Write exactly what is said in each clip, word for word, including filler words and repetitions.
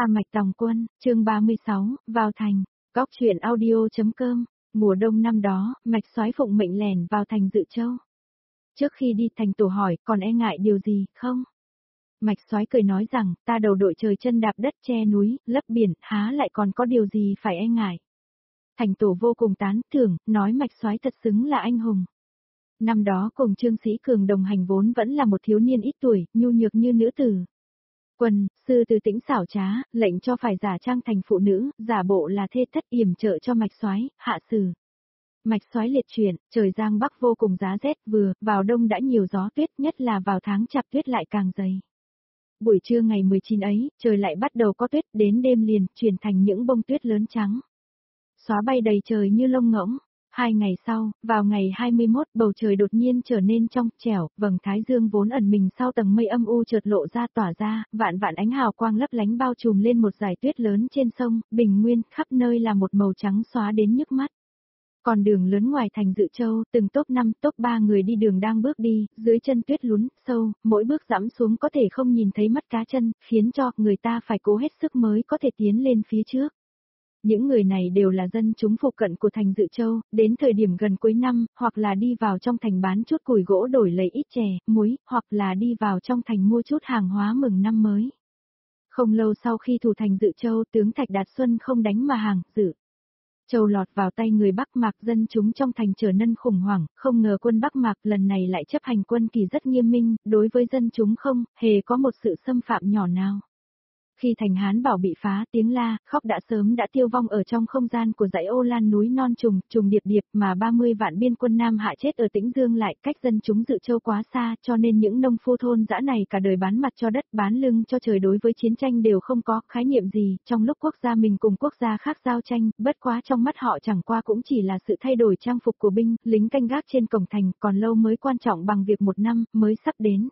A Mạch Tòng Quân, chương ba mươi sáu, vào thành. Góc truyện audio.com. Mùa đông năm đó, Mạch Soái phụng mệnh lẻn vào thành Dự Châu. Trước khi đi thành tổ hỏi, còn e ngại điều gì, không? Mạch Soái cười nói rằng, ta đầu đội trời chân đạp đất che núi, lấp biển, há lại còn có điều gì phải e ngại. Thành tổ vô cùng tán thưởng, nói Mạch Soái thật xứng là anh hùng. Năm đó cùng Trương Sĩ Cường đồng hành vốn vẫn là một thiếu niên ít tuổi, nhu nhược như nữ tử. Quân, sư từ tĩnh xảo trá, lệnh cho phải giả trang thành phụ nữ, giả bộ là thê thất yểm trợ cho Mạch Soái, hạ sử. Mạch Soái liệt chuyển, trời giang bắc vô cùng giá rét, vừa, vào đông đã nhiều gió tuyết, nhất là vào tháng chạp tuyết lại càng dày. Buổi trưa ngày mười chín ấy, trời lại bắt đầu có tuyết, đến đêm liền, chuyển thành những bông tuyết lớn trắng. Xóa bay đầy trời như lông ngỗng. Hai ngày sau, vào ngày hai mươi mốt, bầu trời đột nhiên trở nên trong trẻo, vầng thái dương vốn ẩn mình sau tầng mây âm u chợt lộ ra tỏa ra, vạn vạn ánh hào quang lấp lánh bao trùm lên một dải tuyết lớn trên sông, bình nguyên, khắp nơi là một màu trắng xóa đến nhức mắt. Còn đường lớn ngoài thành Dự Châu, từng top năm, top ba người đi đường đang bước đi, dưới chân tuyết lún, sâu, mỗi bước dẫm xuống có thể không nhìn thấy mắt cá chân, khiến cho người ta phải cố hết sức mới có thể tiến lên phía trước. Những người này đều là dân chúng phụ cận của thành Dự Châu, đến thời điểm gần cuối năm, hoặc là đi vào trong thành bán chút củi gỗ đổi lấy ít chè, muối, hoặc là đi vào trong thành mua chút hàng hóa mừng năm mới. Không lâu sau khi thủ thành Dự Châu, tướng Thạch Đạt Xuân không đánh mà hàng, Dự Châu lọt vào tay người Bắc Mạc, dân chúng trong thành trở nên khủng hoảng, không ngờ quân Bắc Mạc lần này lại chấp hành quân kỳ rất nghiêm minh, đối với dân chúng không hề có một sự xâm phạm nhỏ nào. Khi thành Hán Bảo bị phá, tiếng la, khóc đã sớm đã tiêu vong ở trong không gian của dãy Ô Lan núi non trùng, trùng điệp điệp mà ba mươi vạn biên quân Nam Hạ chết ở Tĩnh Dương lại cách dân chúng Dự Châu quá xa, cho nên những nông phu thôn dã này cả đời bán mặt cho đất, bán lưng cho trời, đối với chiến tranh đều không có khái niệm gì, trong lúc quốc gia mình cùng quốc gia khác giao tranh, bất quá trong mắt họ chẳng qua cũng chỉ là sự thay đổi trang phục của binh, lính canh gác trên cổng thành, còn lâu mới quan trọng bằng việc một năm mới sắp đến.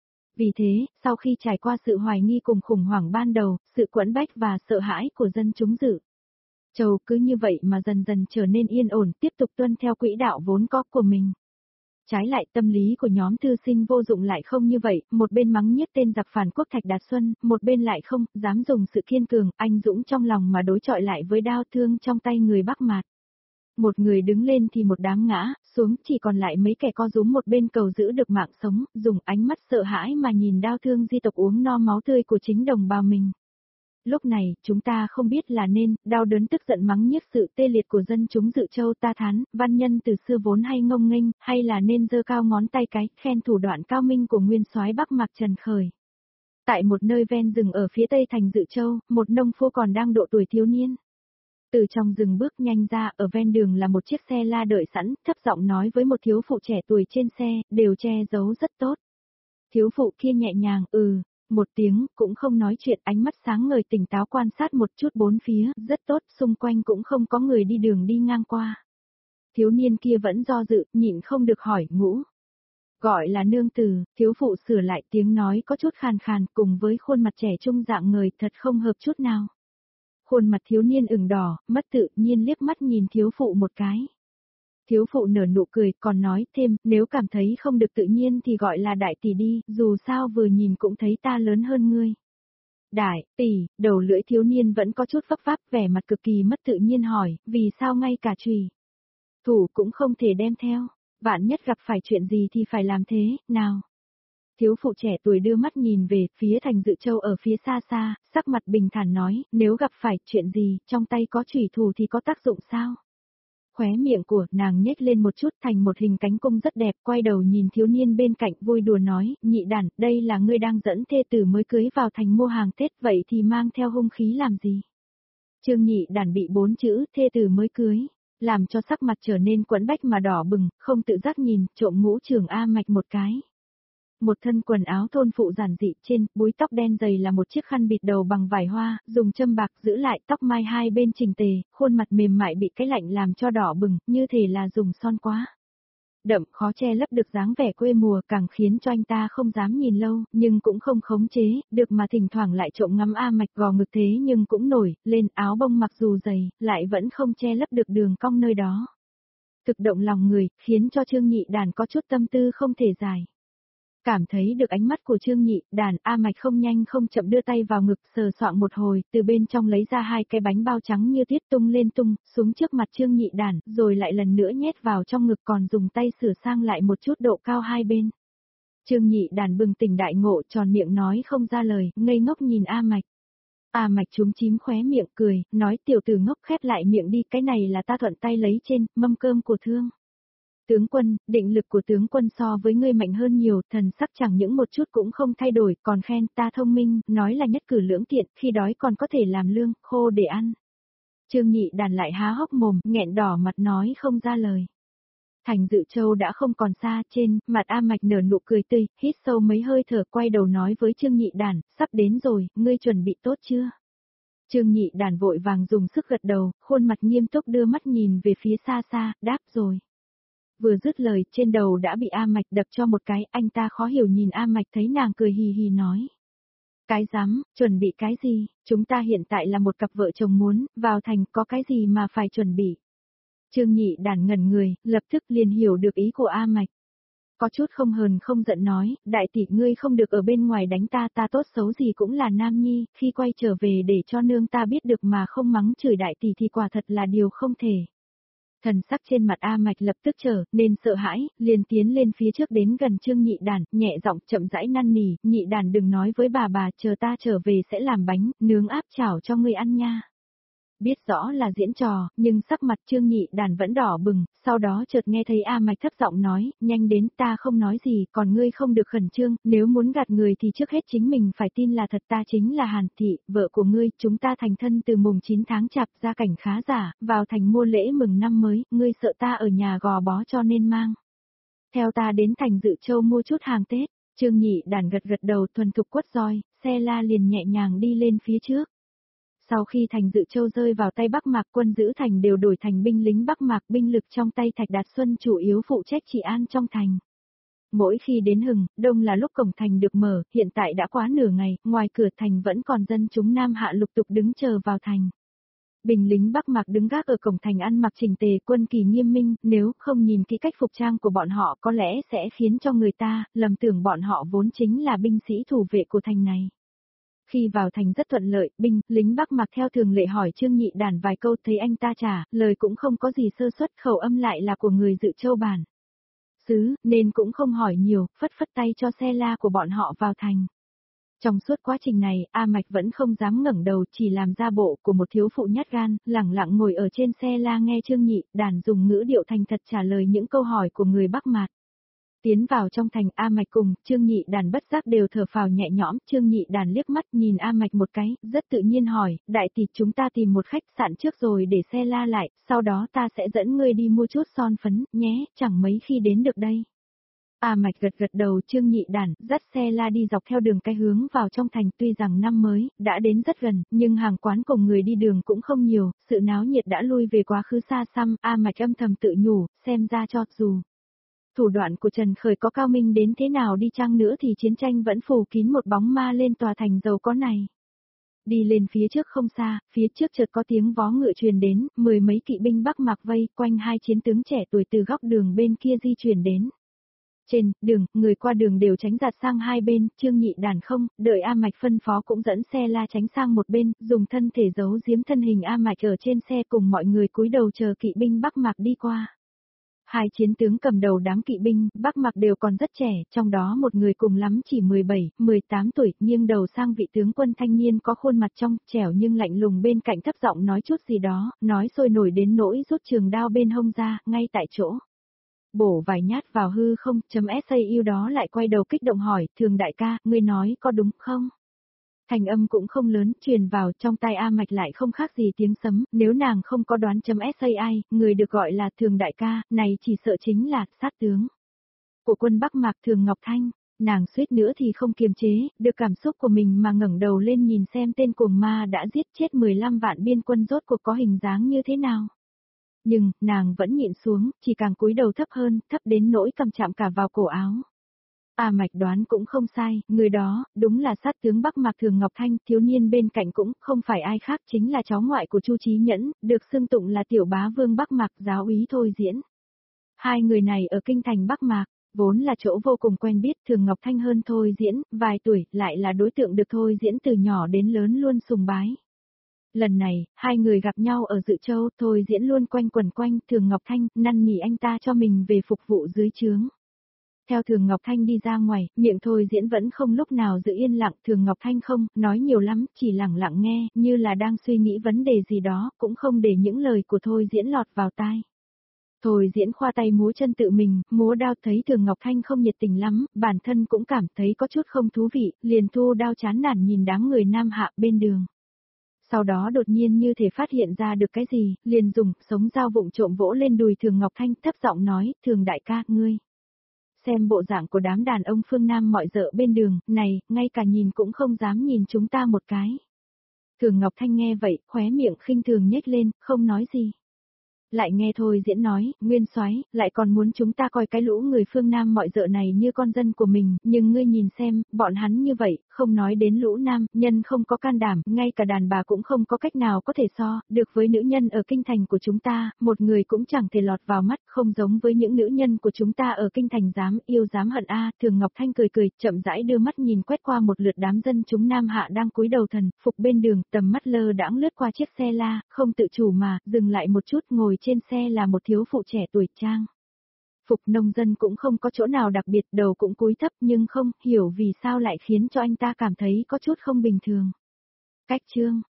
Vì thế, sau khi trải qua sự hoài nghi cùng khủng hoảng ban đầu, sự quẫn bách và sợ hãi của dân chúng Dự Châu cứ như vậy mà dần dần trở nên yên ổn, tiếp tục tuân theo quỹ đạo vốn có của mình. Trái lại tâm lý của nhóm thư sinh vô dụng lại không như vậy, một bên mắng nhiếc tên giặc phản quốc Thạch Đạt Xuân, một bên lại không dám dùng sự kiên cường, anh dũng trong lòng mà đối chọi lại với đao thương trong tay người Bắc Mạt. Một người đứng lên thì một đám ngã xuống, chỉ còn lại mấy kẻ co rúm một bên cầu giữ được mạng sống, dùng ánh mắt sợ hãi mà nhìn đao thương di tộc uống no máu tươi của chính đồng bào mình. Lúc này, chúng ta không biết là nên, đau đớn tức giận mắng nhiếc sự tê liệt của dân chúng Dự Châu ta thán, văn nhân từ xưa vốn hay ngông nghênh, hay là nên giơ cao ngón tay cái, khen thủ đoạn cao minh của nguyên soái Bắc Mạc Trần Khởi. Tại một nơi ven rừng ở phía tây thành Dự Châu, một nông phu còn đang độ tuổi thiếu niên. Từ trong rừng bước nhanh ra, ở ven đường là một chiếc xe la đợi sẵn, thấp giọng nói với một thiếu phụ trẻ tuổi trên xe, đều che giấu rất tốt. Thiếu phụ kia nhẹ nhàng, ừ, một tiếng, cũng không nói chuyện, ánh mắt sáng ngời tỉnh táo quan sát một chút bốn phía, rất tốt, xung quanh cũng không có người đi đường đi ngang qua. Thiếu niên kia vẫn do dự, nhịn không được hỏi, ngũ. Gọi là nương tử, thiếu phụ sửa lại tiếng nói có chút khàn khàn, cùng với khuôn mặt trẻ trung dạng người thật không hợp chút nào. Khuôn mặt thiếu niên ửng đỏ, mất tự nhiên liếc mắt nhìn thiếu phụ một cái. Thiếu phụ nở nụ cười, còn nói thêm, nếu cảm thấy không được tự nhiên thì gọi là đại tỷ đi, dù sao vừa nhìn cũng thấy ta lớn hơn ngươi. Đại, tỷ, đầu lưỡi thiếu niên vẫn có chút vấp váp, vẻ mặt cực kỳ mất tự nhiên hỏi, vì sao ngay cả chùy thủ cũng không thể đem theo, vạn nhất gặp phải chuyện gì thì phải làm thế, nào. Thiếu phụ trẻ tuổi đưa mắt nhìn về phía thành Dự Châu ở phía xa xa, sắc mặt bình thản nói, nếu gặp phải chuyện gì, trong tay có chủy thủ thì có tác dụng sao? Khóe miệng của nàng nhếch lên một chút thành một hình cánh cung rất đẹp, quay đầu nhìn thiếu niên bên cạnh vui đùa nói, nhị đản, đây là ngươi đang dẫn thê tử mới cưới vào thành mua hàng Tết, vậy thì mang theo hung khí làm gì? Trương nhị đản bị bốn chữ, thê tử mới cưới, làm cho sắc mặt trở nên quẫn bách mà đỏ bừng, không tự giác nhìn, trộm ngũ trưởng A Mạch một cái. Một thân quần áo thôn phụ giản dị, trên búi tóc đen dày là một chiếc khăn bịt đầu bằng vải hoa, dùng châm bạc giữ lại tóc mai hai bên chỉnh tề, khuôn mặt mềm mại bị cái lạnh làm cho đỏ bừng, như thể là dùng son quá đậm, khó che lấp được dáng vẻ quê mùa, càng khiến cho anh ta không dám nhìn lâu, nhưng cũng không khống chế được mà thỉnh thoảng lại trộm ngắm A Mạch gò ngực thế nhưng cũng nổi lên, áo bông mặc dù dày, lại vẫn không che lấp được đường cong nơi đó. Thực động lòng người, khiến cho Trương nhị đàn có chút tâm tư không thể giải. Cảm thấy được ánh mắt của Trương Nhị Đàn, A Mạch không nhanh không chậm đưa tay vào ngực sờ soạng một hồi, từ bên trong lấy ra hai cái bánh bao trắng như tuyết tung lên tung, xuống trước mặt Trương Nhị Đàn, rồi lại lần nữa nhét vào trong ngực còn dùng tay sửa sang lại một chút độ cao hai bên. Trương Nhị Đàn bừng tỉnh đại ngộ tròn miệng nói không ra lời, ngây ngốc nhìn A Mạch. A Mạch chúm chím khóe miệng cười, nói tiểu tử ngốc khép lại miệng đi, cái này là ta thuận tay lấy trên, mâm cơm của Thương. Tướng quân, định lực của tướng quân so với ngươi mạnh hơn nhiều, thần sắc chẳng những một chút cũng không thay đổi, còn khen ta thông minh, nói là nhất cử lưỡng tiện, khi đói còn có thể làm lương, khô để ăn. Trương Nhị Đàn lại há hốc mồm, nghẹn đỏ mặt nói không ra lời. Thành Dự Châu đã không còn xa, trên mặt A Mạch nở nụ cười tươi, hít sâu mấy hơi thở quay đầu nói với Trương Nhị Đàn, sắp đến rồi, ngươi chuẩn bị tốt chưa? Trương Nhị Đàn vội vàng dùng sức gật đầu, khuôn mặt nghiêm túc đưa mắt nhìn về phía xa xa, đáp rồi. Vừa dứt lời, trên đầu đã bị A Mạch đập cho một cái, anh ta khó hiểu nhìn A Mạch thấy nàng cười hì hì nói. Cái dám, chuẩn bị cái gì, chúng ta hiện tại là một cặp vợ chồng muốn, vào thành có cái gì mà phải chuẩn bị. Trương Nhị Đàn ngẩn người, lập tức liền hiểu được ý của A Mạch. Có chút không hờn không giận nói, đại tỷ ngươi không được ở bên ngoài đánh ta, ta tốt xấu gì cũng là nam nhi, khi quay trở về để cho nương ta biết được mà không mắng chửi đại tỷ thì quả thật là điều không thể. Thần sắc trên mặt A Mạch lập tức trở nên sợ hãi, liền tiến lên phía trước đến gần Trương Nhị Đàn, nhẹ giọng chậm rãi năn nỉ, Nhị Đàn đừng nói với bà bà, chờ ta trở về sẽ làm bánh, nướng áp chảo cho ngươi ăn nha. Biết rõ là diễn trò, nhưng sắc mặt Trương Nhị Đàn vẫn đỏ bừng, sau đó chợt nghe thấy A Mạch thấp giọng nói, nhanh đến, ta không nói gì, còn ngươi không được khẩn trương, nếu muốn gạt người thì trước hết chính mình phải tin là thật, ta chính là Hàn Thị, vợ của ngươi, chúng ta thành thân từ mùng chín tháng chạp, gia cảnh khá giả, vào thành mua lễ mừng năm mới, ngươi sợ ta ở nhà gò bó cho nên mang. Theo ta đến thành Dự Châu mua chút hàng Tết, Trương Nhị Đàn gật gật đầu thuần thục quất roi, xe la liền nhẹ nhàng đi lên phía trước. Sau khi thành Dự Châu rơi vào tay Bắc Mạc, quân giữ thành đều đổi thành binh lính Bắc Mạc, binh lực trong tay Thạch Đạt Xuân chủ yếu phụ trách trị an trong thành. Mỗi khi đến hừng, đông là lúc cổng thành được mở, hiện tại đã quá nửa ngày, ngoài cửa thành vẫn còn dân chúng Nam Hạ lục tục đứng chờ vào thành. Binh lính Bắc Mạc đứng gác ở cổng thành ăn mặc chỉnh tề, quân kỳ nghiêm minh, nếu không nhìn kỹ cách phục trang của bọn họ có lẽ sẽ khiến cho người ta lầm tưởng bọn họ vốn chính là binh sĩ thủ vệ của thành này. Khi vào thành rất thuận lợi, binh, lính Bắc Mạc theo thường lệ hỏi Trương Nhị Đàn vài câu, thấy anh ta trả, lời cũng không có gì sơ suất, khẩu âm lại là của người Dự Châu bản xứ, nên cũng không hỏi nhiều, phất phất tay cho xe la của bọn họ vào thành. Trong suốt quá trình này, A Mạch vẫn không dám ngẩng đầu, chỉ làm ra bộ của một thiếu phụ nhát gan, lẳng lặng ngồi ở trên xe la nghe Trương Nhị Đàn dùng ngữ điệu thành thật trả lời những câu hỏi của người Bắc Mạc. Tiến vào trong thành, A Mạch cùng Trương Nhị Đàn bất giác đều thở phào nhẹ nhõm, Trương Nhị Đàn liếc mắt nhìn A Mạch một cái, rất tự nhiên hỏi, đại tỷ chúng ta tìm một khách sạn trước rồi để xe la lại, sau đó ta sẽ dẫn ngươi đi mua chút son phấn, nhé, chẳng mấy khi đến được đây. A Mạch gật gật đầu, Trương Nhị Đàn dắt xe la đi dọc theo đường cái hướng vào trong thành, tuy rằng năm mới đã đến rất gần, nhưng hàng quán cùng người đi đường cũng không nhiều, sự náo nhiệt đã lui về quá khứ xa xăm, A Mạch âm thầm tự nhủ, xem ra cho dù thủ đoạn của Trần Khởi có cao minh đến thế nào đi chăng nữa thì chiến tranh vẫn phủ kín một bóng ma lên tòa thành giàu có này. Đi lên phía trước không xa, phía trước chợt có tiếng vó ngựa truyền đến, mười mấy kỵ binh Bắc Mạc vây quanh hai chiến tướng trẻ tuổi từ góc đường bên kia di chuyển đến. Trên đường, người qua đường đều tránh giạt sang hai bên, Trương Nhị Đàn không, đợi A Mạch phân phó cũng dẫn xe la tránh sang một bên, dùng thân thể giấu giếm thân hình A Mạch ở trên xe cùng mọi người cúi đầu chờ kỵ binh Bắc Mạc đi qua. Hai chiến tướng cầm đầu đám kỵ binh, Bắc Mạc đều còn rất trẻ, trong đó một người cùng lắm chỉ mười bảy, mười tám tuổi, nghiêng đầu sang vị tướng quân thanh niên có khuôn mặt trong, trẻo nhưng lạnh lùng bên cạnh thấp giọng nói chút gì đó, nói sôi nổi đến nỗi rút trường đao bên hông ra, ngay tại chỗ. Bổ vài nhát vào hư không, chấm sau đó lại quay đầu kích động hỏi, Thường đại ca, ngươi nói có đúng không? Thành âm cũng không lớn, truyền vào trong tai A Mạch lại không khác gì tiếng sấm, nếu nàng không có đoán chấm sai, người được gọi là Thường đại ca, này chỉ sợ chính là sát tướng của quân Bắc Mạc Thường Ngọc Thanh. Nàng suýt nữa thì không kiềm chế được cảm xúc của mình mà ngẩng đầu lên nhìn xem tên cuồng ma đã giết chết mười lăm vạn biên quân rốt cuộc có hình dáng như thế nào. Nhưng, nàng vẫn nhịn xuống, chỉ càng cúi đầu thấp hơn, thấp đến nỗi cầm chạm cả vào cổ áo. A Mạch đoán cũng không sai, người đó, đúng là sát tướng Bắc Mạc Thường Ngọc Thanh, thiếu niên bên cạnh cũng không phải ai khác chính là cháu ngoại của Chu Chí Nhẫn, được xưng tụng là tiểu bá vương Bắc Mạc giáo úy Thôi Diễn. Hai người này ở kinh thành Bắc Mạc, Vốn là chỗ vô cùng quen biết, Thường Ngọc Thanh hơn Thôi Diễn, vài tuổi, lại là đối tượng được Thôi Diễn từ nhỏ đến lớn luôn sùng bái. Lần này, hai người gặp nhau ở Dự Châu, Thôi Diễn luôn quanh quẩn quanh Thường Ngọc Thanh, năn nỉ anh ta cho mình về phục vụ dưới trướng. Theo Thường Ngọc Thanh đi ra ngoài, miệng Thôi Diễn vẫn không lúc nào giữ yên lặng, Thường Ngọc Thanh không, nói nhiều lắm, chỉ lặng lặng nghe, như là đang suy nghĩ vấn đề gì đó, cũng không để những lời của Thôi Diễn lọt vào tai. Thôi Diễn khoa tay múa chân tự mình, múa đao thấy Thường Ngọc Thanh không nhiệt tình lắm, bản thân cũng cảm thấy có chút không thú vị, liền thu đao chán nản nhìn đám người nam hạ bên đường. Sau đó đột nhiên như thể phát hiện ra được cái gì, liền dùng sống dao vụng trộm vỗ lên đùi Thường Ngọc Thanh thấp giọng nói, Thường đại ca, ngươi. Xem bộ dạng của đám đàn ông phương Nam mọi dợ bên đường, này, ngay cả nhìn cũng không dám nhìn chúng ta một cái. Thường Ngọc Thanh nghe vậy, khóe miệng khinh thường nhếch lên, không nói gì. Lại nghe Thôi Diễn nói, Nguyên Soái, lại còn muốn chúng ta coi cái lũ người phương Nam mọi dợ này như con dân của mình, nhưng ngươi nhìn xem, bọn hắn như vậy, không nói đến lũ Nam, nhân không có can đảm, ngay cả đàn bà cũng không có cách nào có thể so, được với nữ nhân ở kinh thành của chúng ta, một người cũng chẳng thể lọt vào mắt, không giống với những nữ nhân của chúng ta ở kinh thành dám yêu dám hận a. Thường Ngọc Thanh cười cười, chậm rãi đưa mắt nhìn quét qua một lượt đám dân chúng Nam hạ đang cúi đầu thần phục bên đường, tầm mắt lơ đãng lướt qua chiếc xe la, không tự chủ mà dừng lại một chút, ngồi trên xe là một thiếu phụ trẻ tuổi trang. Phục nông dân cũng không có chỗ nào đặc biệt, đầu cũng cúi thấp, nhưng không hiểu vì sao lại khiến cho anh ta cảm thấy có chút không bình thường. Cách chương